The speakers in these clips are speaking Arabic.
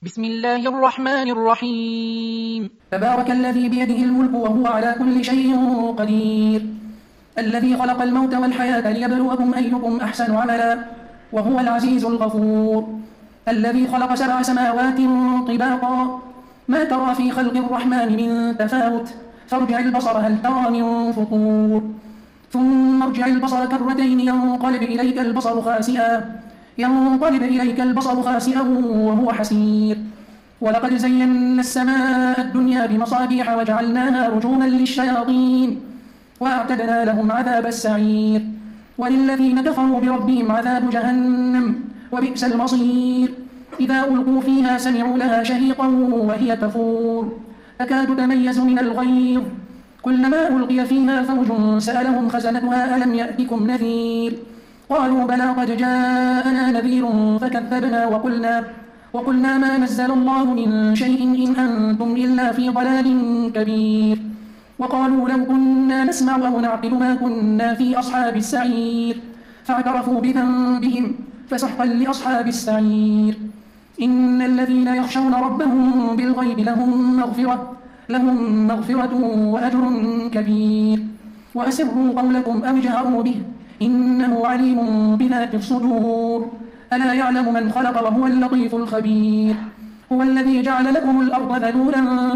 بسم الله الرحمن الرحيم. تبارك الذي بيده الملك وهو على كل شيء قدير، الذي خلق الموت والحياة ليبلوكم أيكم أحسن عملا وهو العزيز الغفور، الذي خلق 7 سماوات طباقا ما ترى في خلق الرحمن من تفاوت، فارجع البصر هل ترى من فطور، ثم ارجع البصر كرتين ينقلب إليك البصر خاسئا وهو حسير. ولقد زينا السماء الدنيا بمصابيح وجعلناها رجوما للشياطين وأعتدنا لهم عذاب السعير. وللذين كفروا بربهم عذاب جهنم وبئس المصير. إذا ألقوا فيها سمعوا لها شهيقا وهي تفور تكاد تميز من الغيظ، كلما ألقي فيها فوج سألهم خزنتها ألم يأتكم نذير، قالوا بلى قد جاءنا نذير فكذبنا وقلنا ما نزل الله من شيء إن أنتم إلا في ضلال كبير. وقالوا لو كنا نسمع أو نعقل ما كنا في أصحاب السعير، فاعترفوا بذنبهم فسحقا لأصحاب السعير. إن الذين يخشون ربهم بالغيب لهم مغفرة وأجر كبير. وأسروا قولكم أو اجهروا به إنه عليم بذات الصدور. ألا يعلم من خلق وهو اللطيف الخبير. هو الذي جعل لكم الأرض ذلولا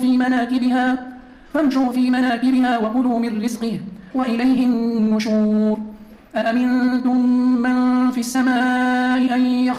فامشوا في مناكبها وكلوا من رزقه وإليه النشور. أأمنتم من في السماء أن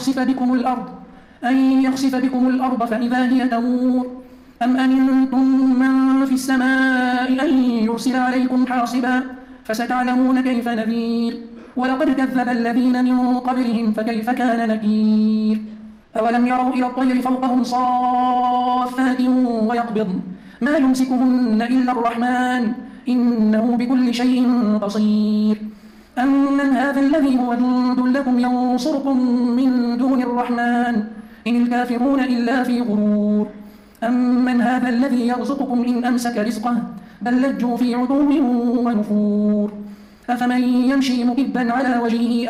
يخسف بكم الأرض فإذا هي تمور، أم أمنتم من في السماء أن يرسل عليكم حاصبا فستعلمون كيف نذير. ولقد كذب الذين من قبلهم فكيف كان نكير. أولم يروا إلى الطير فوقهم صافات ويقبضن ما يمسكهن إلا الرحمن إنه بكل شيء بصير. أمن هذا الذي هو جند لكم ينصركم من دون الرحمن إن الكافرون إلا في غرور. أمن هذا الذي يرزقكم إن أمسك رزقه بل لجوا في عتو ونفور. أفمن يمشي مكبا على وجهه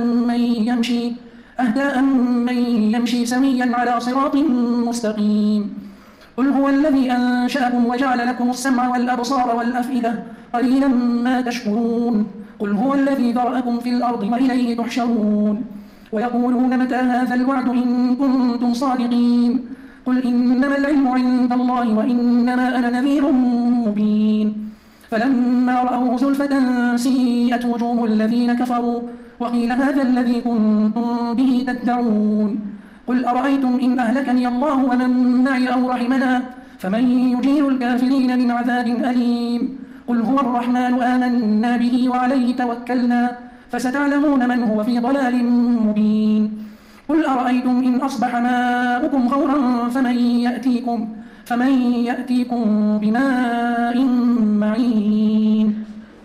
أهدى أمن يمشي سويا على صراط مستقيم. قل هو الذي أنشأكم وجعل لكم السمع والأبصار والأفئدة قليلا ما تشكرون. قل هو الذي ذرأكم في الأرض وإليه تحشرون. ويقولون متى هذا الوعد إن كنتم صادقين. قل إنما العلم عند الله وإنما أنا نذير مبين. فلما رأوه زلفة سيئت وجوه الذين كفروا وقيل هذا الذي كنتم به تدعون. قل أرأيتم إن أهلكني الله ومن معي أو رحمنا فمن يجير الكافرين من عذاب أليم. قل هو الرحمن آمنا به وعليه توكلنا فستعلمون من هو في ضلال مبين. قل أرأيتم إن أصبح ماؤكم غورا فمن يأتيكم بماء معين.